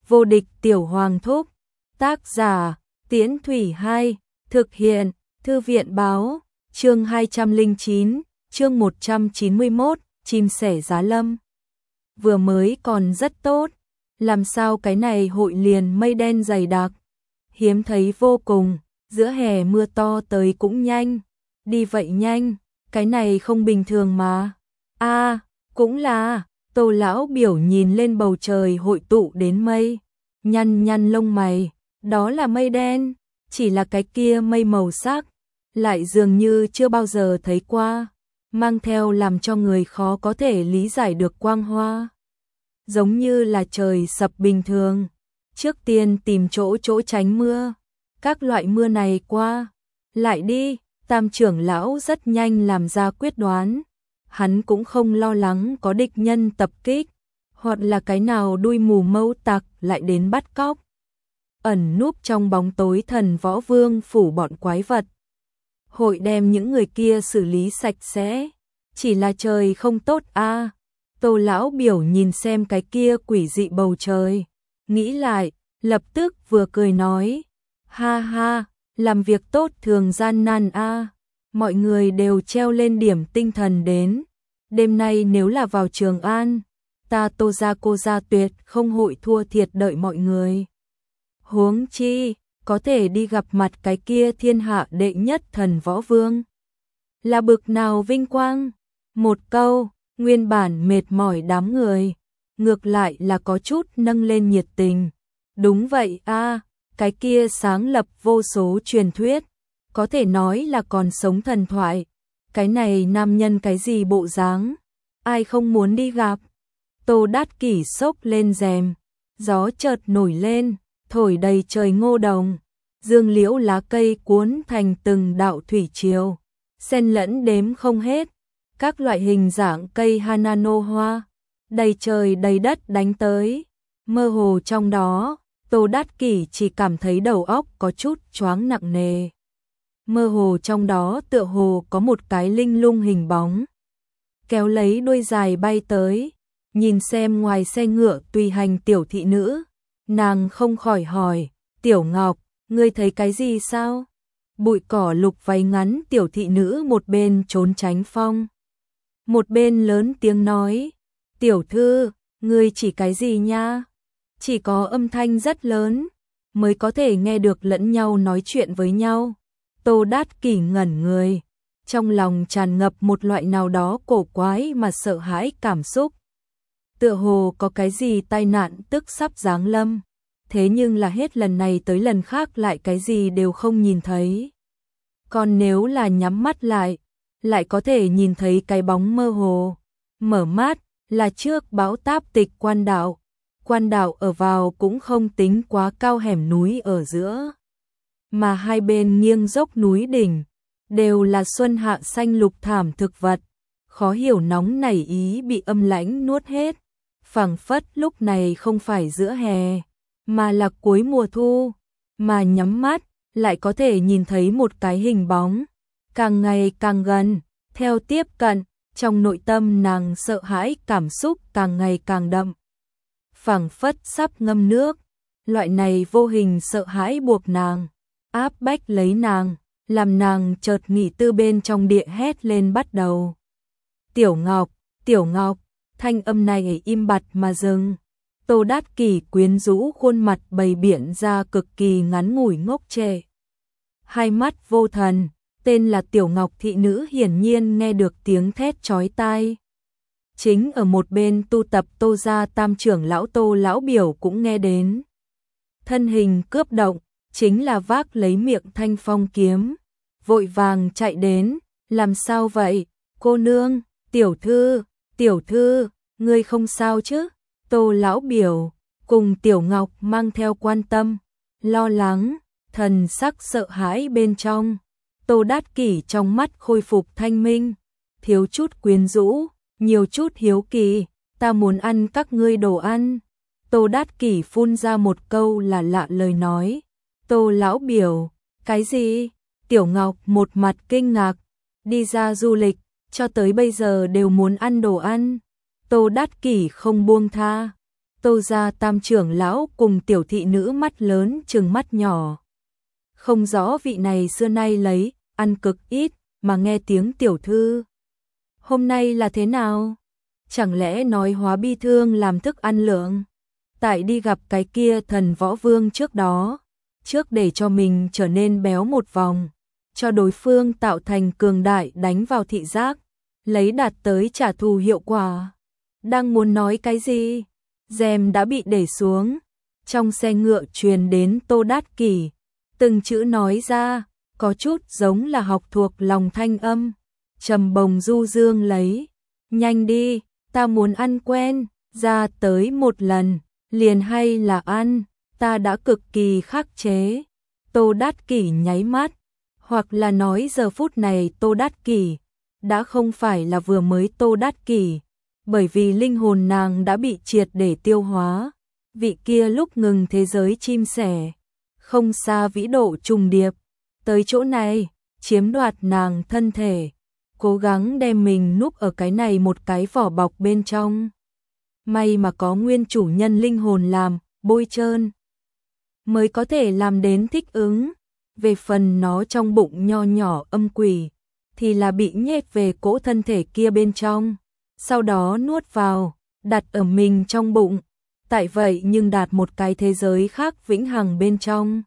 Vô địch tiểu hoàng thúc. Tác giả, Tiễn Thủy 2, thực hiện, Thư viện báo, chương 209, chương 191, chim sẻ giá lâm. Vừa mới còn rất tốt, làm sao cái này hội liền mây đen dày đặc, hiếm thấy vô cùng, giữa hè mưa to tới cũng nhanh, đi vậy nhanh, cái này không bình thường mà. Cũng là, Tô lão biểu nhìn lên bầu trời hội tụ đến mây, nhăn nhăn lông mày, đó là mây đen, chỉ là cái kia mây màu sắc, lại dường như chưa bao giờ thấy qua, mang theo làm cho người khó có thể lý giải được quang hoa. Giống như là trời sập bình thường, trước tiên tìm chỗ tránh mưa, các loại mưa này qua, lại đi, Tam trưởng lão rất nhanh làm ra quyết đoán. Hắn cũng không lo lắng có địch nhân tập kích, hoặc là cái nào đuôi mù mâu tặc lại đến bắt cóc. Ẩn núp trong bóng tối thần võ vương phủ bọn quái vật. Hội đem những người kia xử lý sạch sẽ, chỉ là trời không tốt a. Tô lão biểu nhìn xem cái kia quỷ dị bầu trời, nghĩ lại, lập tức vừa cười nói, ha ha, làm việc tốt thường gian nan a. Mọi người đều treo lên điểm tinh thần đến. Đêm nay nếu là vào Trường An, ta Tô gia cô gia tuyệt không hội thua thiệt đợi mọi người. Huống chi, có thể đi gặp mặt cái kia thiên hạ đệ nhất thần võ vương. Là bực nào vinh quang. Một câu, nguyên bản mệt mỏi đám người, ngược lại là có chút nâng lên nhiệt tình. Đúng vậy a, cái kia sáng lập vô số truyền thuyết, có thể nói là còn sống thần thoại. Cái này nam nhân cái gì bộ dáng, ai không muốn đi gặp. Tô Đát Kỷ xốc lên rèm, gió chợt nổi lên, thổi đầy trời ngô đồng, dương liễu lá cây cuốn thành từng đạo thủy triều, xen lẫn đếm không hết, các loại hình dạng cây hanano hoa, đầy trời đầy đất đánh tới, mơ hồ trong đó, Tô Đát Kỷ chỉ cảm thấy đầu óc có chút choáng nặng nề. Mơ hồ trong đó tựa hồ có một cái linh lung hình bóng, kéo lấy đuôi dài bay tới, nhìn xem ngoài xe ngựa tùy hành tiểu thị nữ, nàng không khỏi hỏi, Tiểu Ngọc, ngươi thấy cái gì sao? Bụi cỏ lục váy ngắn tiểu thị nữ một bên trốn tránh phong, một bên lớn tiếng nói, tiểu thư, ngươi chỉ cái gì nha? Chỉ có âm thanh rất lớn, mới có thể nghe được lẫn nhau nói chuyện với nhau. Tô Đát Kỷ ngẩn người, trong lòng tràn ngập một loại nào đó cổ quái mà sợ hãi cảm xúc. Tựa hồ có cái gì tai nạn tức sắp giáng lâm, thế nhưng là hết lần này tới lần khác lại cái gì đều không nhìn thấy. Còn nếu là nhắm mắt lại có thể nhìn thấy cái bóng mơ hồ. Mở mắt, là trước bão táp Tịch Quan đạo ở vào cũng không tính quá cao hẻm núi ở giữa, mà hai bên nghiêng dốc núi đỉnh, đều là xuân hạ xanh lục thảm thực vật, khó hiểu nóng nảy ý bị âm lãnh nuốt hết, phảng phất lúc này không phải giữa hè, mà là cuối mùa thu, mà nhắm mắt, lại có thể nhìn thấy một cái hình bóng, càng ngày càng gần, theo tiếp cận, trong nội tâm nàng sợ hãi cảm xúc càng ngày càng đậm, phảng phất sắp ngâm nước, loại này vô hình sợ hãi buộc nàng, áp bách lấy nàng, làm nàng chợt nghĩ tư bên trong địa hét lên bắt đầu. Tiểu Ngọc, thanh âm này im bặt mà dừng. Tô Đát Kỷ quyến rũ khuôn mặt bày biện ra cực kỳ ngắn ngủi ngốc trệ. Hai mắt vô thần, tên là Tiểu Ngọc thị nữ hiển nhiên nghe được tiếng thét chói tai. Chính ở một bên tu tập Tô gia tam trưởng lão Tô lão biểu cũng nghe đến. Thân hình cướp động, chính là vác lấy miệng thanh phong kiếm, vội vàng chạy đến, làm sao vậy, cô nương, tiểu thư, ngươi không sao chứ? Tô lão biểu, cùng Tiểu Ngọc mang theo quan tâm, lo lắng, thần sắc sợ hãi bên trong. Tô Đát Kỷ trong mắt khôi phục thanh minh, thiếu chút quyến rũ, nhiều chút hiếu kỳ, ta muốn ăn các ngươi đồ ăn. Tô Đát Kỷ phun ra một câu là lạ lời nói. Tô lão biểu, cái gì? Tiểu Ngọc một mặt kinh ngạc, đi ra du lịch, cho tới bây giờ đều muốn ăn đồ ăn. Tô Đát Kỷ không buông tha. Tô gia tam trưởng lão cùng tiểu thị nữ mắt lớn trừng mắt nhỏ. Không rõ vị này xưa nay lấy, ăn cực ít, mà nghe tiếng tiểu thư. Hôm nay là thế nào? Chẳng lẽ nói hóa bi thương làm thức ăn lượng? Tại đi gặp cái kia thần võ vương trước đó, trước để cho mình trở nên béo một vòng, cho đối phương tạo thành cường đại đánh vào thị giác, lấy đạt tới trả thù hiệu quả. Đang muốn nói cái gì? Rèm đã bị để xuống, trong xe ngựa truyền đến Tô Đát Kỷ, từng chữ nói ra, có chút giống là học thuộc lòng thanh âm, trầm bồng du dương lấy, nhanh đi, ta muốn ăn quen, ra tới một lần, liền hay là ăn, ta đã cực kỳ khắc chế. Tô Đát Kỷ nháy mắt, hoặc là nói giờ phút này Tô Đát Kỷ đã không phải là vừa mới Tô Đát Kỷ, bởi vì linh hồn nàng đã bị triệt để tiêu hóa. Vị kia lúc ngừng thế giới chim sẻ, không xa vĩ độ trùng điệp, tới chỗ này, chiếm đoạt nàng thân thể, cố gắng đem mình núp ở cái này một cái vỏ bọc bên trong. May mà có nguyên chủ nhân linh hồn làm, bôi trơn, mới có thể làm đến thích ứng. Về phần nó trong bụng nho nhỏ âm quỷ, thì là bị nhét về cỗ thân thể kia bên trong, sau đó nuốt vào, đặt ở mình trong bụng. Tại vậy nhưng đạt một cái thế giới khác vĩnh hằng bên trong.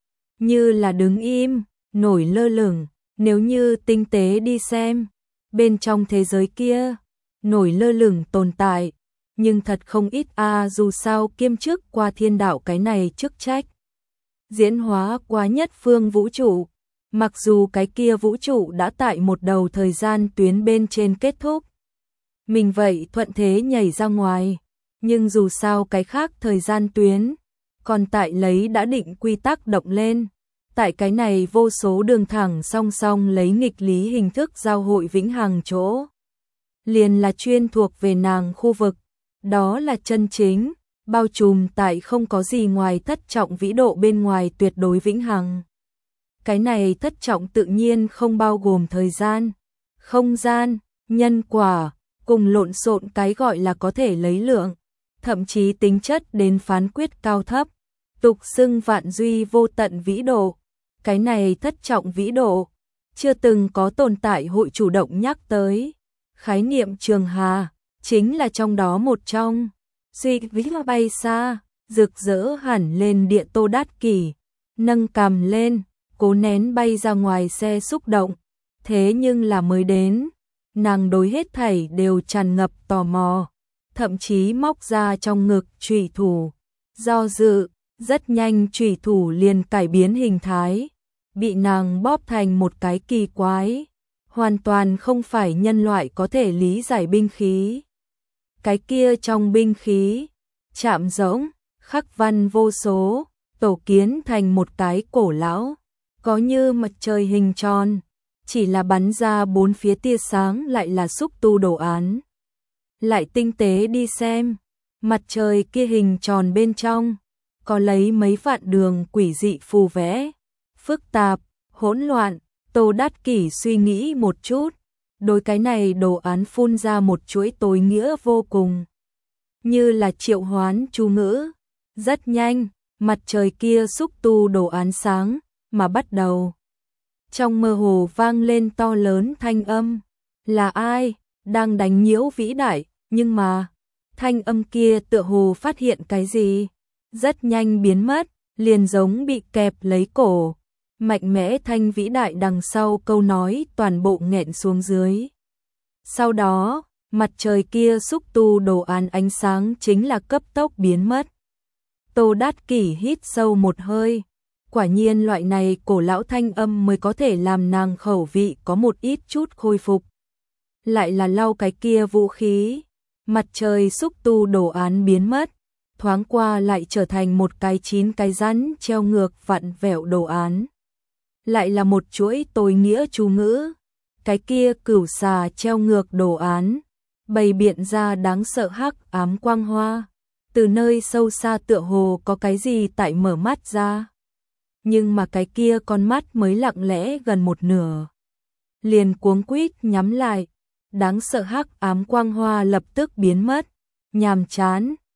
Như là đứng im, nổi lơ lửng, nếu như tinh tế đi xem, bên trong thế giới kia, nổi lơ lửng tồn tại, nhưng thật không ít dù sao kiêm chức qua thiên đạo cái này chức trách. Diễn hóa qua nhất phương vũ trụ, mặc dù cái kia vũ trụ đã tại một đầu thời gian tuyến bên trên kết thúc. Mình vậy thuận thế nhảy ra ngoài, nhưng dù sao cái khác thời gian tuyến, còn tại lấy đã định quy tắc động lên. Tại cái này vô số đường thẳng song song lấy nghịch lý hình thức giao hội vĩnh hằng chỗ. Liền là chuyên thuộc về nàng khu vực, đó là chân chính, bao trùm tại không có gì ngoài thất trọng vĩ độ bên ngoài tuyệt đối vĩnh hằng. Cái này thất trọng tự nhiên không bao gồm thời gian, không gian, nhân quả, cùng lộn xộn cái gọi là có thể lấy lượng, thậm chí tính chất đến phán quyết cao thấp, tục xưng vạn duy vô tận vĩ độ. Cái này thất trọng vĩ độ, chưa từng có tồn tại hội chủ động nhắc tới. Khái niệm trường hà, chính là trong đó một trong. Suy vĩ là bay xa, rực rỡ hẳn lên địa Tô Đát Kỷ, nâng cằm lên, cố nén bay ra ngoài xe xúc động. Thế nhưng là mới đến, nàng đối hết thảy đều tràn ngập tò mò, thậm chí móc ra trong ngực chủy thủ, do dự, rất nhanh chủy thủ liền cải biến hình thái, bị nàng bóp thành một cái kỳ quái, hoàn toàn không phải nhân loại có thể lý giải binh khí. Cái kia trong binh khí, chạm rỗng, khắc văn vô số, tổ kiến thành một cái cổ lão, có như mặt trời hình tròn, chỉ là bắn ra bốn phía tia sáng lại là xúc tu đồ án. Lại tinh tế đi xem, mặt trời kia hình tròn bên trong, có lấy mấy vạn đường quỷ dị phù vẽ, phức tạp, hỗn loạn. Tô Đát Kỷ suy nghĩ một chút, đối cái này đồ án phun ra một chuỗi tối nghĩa vô cùng, như là triệu hoán chú ngữ. Rất nhanh, mặt trời kia xúc tu đồ án sáng mà bắt đầu. Trong mơ hồ vang lên to lớn thanh âm, là ai đang đánh nhiễu vĩ đại, nhưng mà thanh âm kia tựa hồ phát hiện cái gì, rất nhanh biến mất, liền giống bị kẹp lấy cổ. Mạnh mẽ thanh vĩ đại đằng sau câu nói toàn bộ nghẹn xuống dưới. Sau đó, mặt trời kia xúc tu đồ án ánh sáng chính là cấp tốc biến mất. Tô Đát Kỷ hít sâu một hơi. Quả nhiên loại này cổ lão thanh âm mới có thể làm nàng khẩu vị có một ít chút khôi phục. Lại là lau cái kia vũ khí. Mặt trời xúc tu đồ án biến mất. Thoáng qua lại trở thành một cái 9 cái rắn treo ngược vặn vẹo đồ án. Lại là một chuỗi tối nghĩa chú ngữ. Cái kia cửu xà treo ngược đồ án, bày biện ra đáng sợ hắc ám quang hoa. Từ nơi sâu xa tựa hồ có cái gì tại mở mắt ra. Nhưng mà cái kia con mắt mới lặng lẽ gần một nửa, liền cuống quýt nhắm lại. Đáng sợ hắc ám quang hoa lập tức biến mất. Nhàm chán,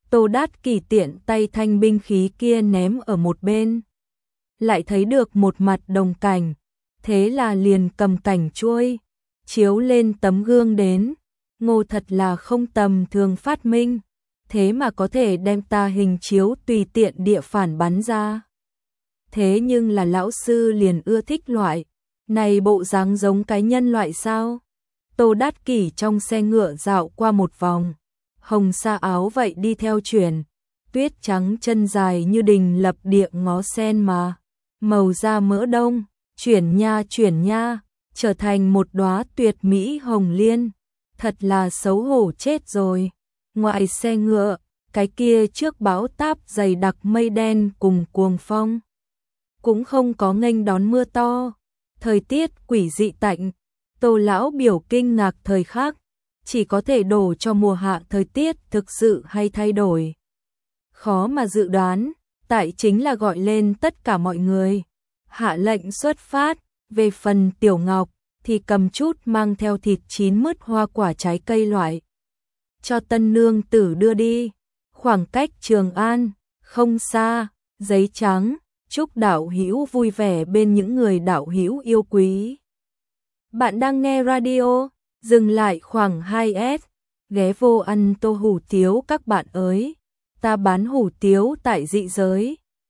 Tô Đát Kỷ tiện tay thanh binh khí kia ném ở một bên. Lại thấy được một mặt đồng cảnh, thế là liền cầm cảnh chuôi, chiếu lên tấm gương đến. Ngô thật là không tầm thường phát minh, thế mà có thể đem ta hình chiếu tùy tiện địa phản bắn ra. Thế nhưng là lão sư liền ưa thích loại này bộ dáng giống cái nhân loại sao? Tô Đát Kỷ trong xe ngựa dạo qua một vòng, hồng sa áo vậy đi theo chuyển, tuyết trắng chân dài như đình lập địa ngó sen mà, màu da mỡ đông, chuyển nha, trở thành một đóa tuyệt mỹ hồng liên, thật là xấu hổ chết rồi. Ngoài xe ngựa, cái kia trước bão táp dày đặc mây đen cùng cuồng phong, cũng không có nghênh đón mưa to, thời tiết quỷ dị tạnh. Tô lão biểu kinh ngạc thời khắc, chỉ có thể đổ cho mùa hạ thời tiết thực sự hay thay đổi. Khó mà dự đoán, tại chính là gọi lên tất cả mọi người. Hạ lệnh xuất phát, về phần Tiểu Ngọc thì cầm chút mang theo thịt chín mứt hoa quả trái cây loại. Cho tân nương tử đưa đi, khoảng cách Trường An, không xa, giấy trắng, chúc đạo hữu vui vẻ bên những người đạo hữu yêu quý. Bạn đang nghe radio, dừng lại khoảng 2S, ghé vô ăn tô hủ tiếu các bạn ơi, ta bán hủ tiếu tại dị giới.